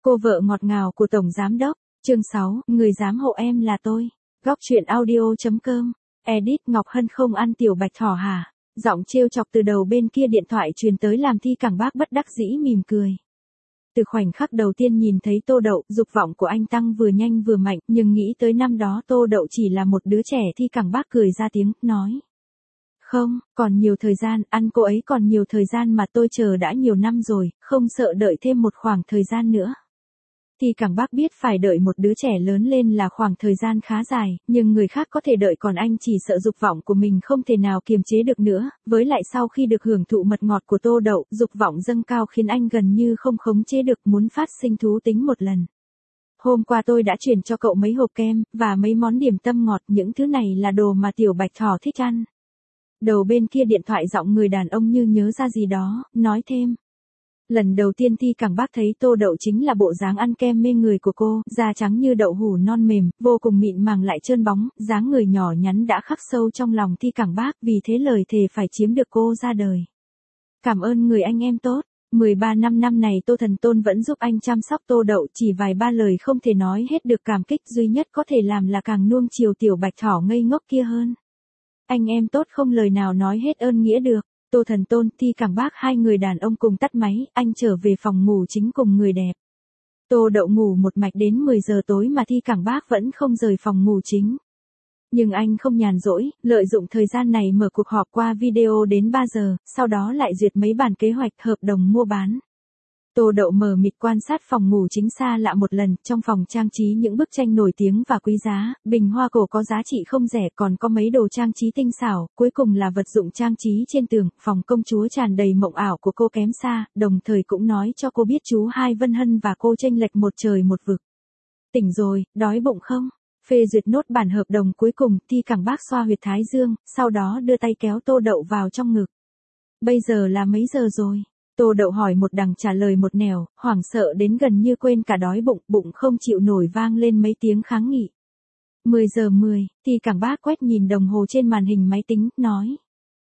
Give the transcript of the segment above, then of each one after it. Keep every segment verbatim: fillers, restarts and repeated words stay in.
Cô vợ ngọt ngào của Tổng Giám Đốc. Chương sáu, người dám hộ em là tôi. Góc truyện audio.com. Edit Ngọc Hân không ăn tiểu bạch thỏ hả? Giọng trêu chọc từ đầu bên kia điện thoại truyền tới làm Thi Cảng Bác bất đắc dĩ mỉm cười. Từ khoảnh khắc đầu tiên nhìn thấy Tô Đậu, dục vọng của anh tăng vừa nhanh vừa mạnh, nhưng nghĩ tới năm đó Tô Đậu chỉ là một đứa trẻ, Thi Cảng Bác cười ra tiếng, nói. Không, còn nhiều thời gian, ăn cô ấy còn nhiều thời gian mà tôi chờ đã nhiều năm rồi, không sợ đợi thêm một khoảng thời gian nữa. Thi Cảng Bác biết phải đợi một đứa trẻ lớn lên là khoảng thời gian khá dài, nhưng người khác có thể đợi còn anh chỉ sợ dục vọng của mình không thể nào kiềm chế được nữa, với lại sau khi được hưởng thụ mật ngọt của Tô Đậu, dục vọng dâng cao khiến anh gần như không khống chế được muốn phát sinh thú tính một lần. Hôm qua tôi đã chuyển cho cậu mấy hộp kem, và mấy món điểm tâm ngọt, những thứ này là đồ mà tiểu bạch thỏ thích ăn. Đầu bên kia điện thoại giọng người đàn ông như nhớ ra gì đó, nói thêm. Lần đầu tiên Thi Cảng Bác thấy Tô Đậu chính là bộ dáng ăn kem mê người của cô, da trắng như đậu hủ non mềm, vô cùng mịn màng lại trơn bóng, dáng người nhỏ nhắn đã khắc sâu trong lòng Thi Cảng Bác, vì thế lời thề phải chiếm được cô ra đời. Cảm ơn người anh em tốt, mười ba năm năm này Tô Thần Tôn vẫn giúp anh chăm sóc Tô Đậu, chỉ vài ba lời không thể nói hết được cảm kích, duy nhất có thể làm là càng nuông chiều tiểu bạch thỏ ngây ngốc kia hơn. Anh em tốt không lời nào nói hết ơn nghĩa được. Tô Thần Tôn, Thi Cảng Bác hai người đàn ông cùng tắt máy, anh trở về phòng ngủ chính cùng người đẹp. Tô Đậu ngủ một mạch đến mười giờ tối mà Thi Cảng Bác vẫn không rời phòng ngủ chính. Nhưng anh không nhàn rỗi, lợi dụng thời gian này mở cuộc họp qua video đến ba giờ, sau đó lại duyệt mấy bản kế hoạch hợp đồng mua bán. Tô Đậu mờ mịt quan sát phòng ngủ chính xa lạ một lần, trong phòng trang trí những bức tranh nổi tiếng và quý giá, bình hoa cổ có giá trị không rẻ, còn có mấy đồ trang trí tinh xảo, cuối cùng là vật dụng trang trí trên tường, phòng công chúa tràn đầy mộng ảo của cô kém xa, đồng thời cũng nói cho cô biết chú Hai Vân Hân và cô chênh lệch một trời một vực. Tỉnh rồi, đói bụng không? Phê duyệt nốt bản hợp đồng cuối cùng, Thi Cảng Bác xoa huyệt thái dương, sau đó đưa tay kéo Tô Đậu vào trong ngực. Bây giờ là mấy giờ rồi? Tô Đậu hỏi một đằng trả lời một nẻo, hoảng sợ đến gần như quên cả đói bụng, bụng không chịu nổi vang lên mấy tiếng kháng nghị. mười giờ mười, Thi Cảng Bác quét nhìn đồng hồ trên màn hình máy tính, nói.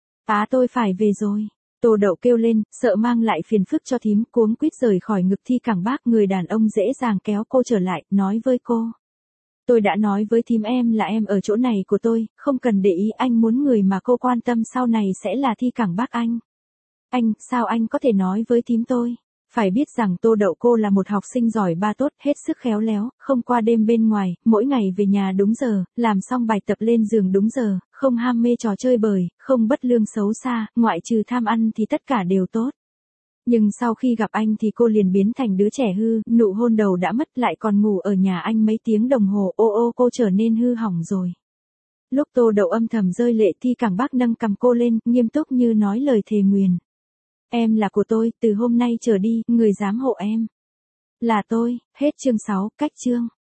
Á tôi phải về rồi. Tô Đậu kêu lên, sợ mang lại phiền phức cho thím, cuống quýt rời khỏi ngực Thi Cảng Bác, người đàn ông dễ dàng kéo cô trở lại, nói với cô. Tôi đã nói với thím em là em ở chỗ này của tôi, không cần để ý, anh muốn người mà cô quan tâm sau này sẽ là Thi Cảng Bác anh. Anh, sao anh có thể nói với thím tôi? Phải biết rằng Tô Đậu cô là một học sinh giỏi ba tốt, hết sức khéo léo, không qua đêm bên ngoài, mỗi ngày về nhà đúng giờ, làm xong bài tập lên giường đúng giờ, không ham mê trò chơi bời, không bất lương xấu xa, ngoại trừ tham ăn thì tất cả đều tốt. Nhưng sau khi gặp anh thì cô liền biến thành đứa trẻ hư, nụ hôn đầu đã mất lại còn ngủ ở nhà anh mấy tiếng đồng hồ, ô ô cô trở nên hư hỏng rồi. Lúc Tô Đậu âm thầm rơi lệ, Thi Cảng Bác nâng cầm cô lên, nghiêm túc như nói lời thề nguyền. Em là của tôi, từ hôm nay trở đi, người dám hộ em là tôi. Hết chương sáu, cách chương.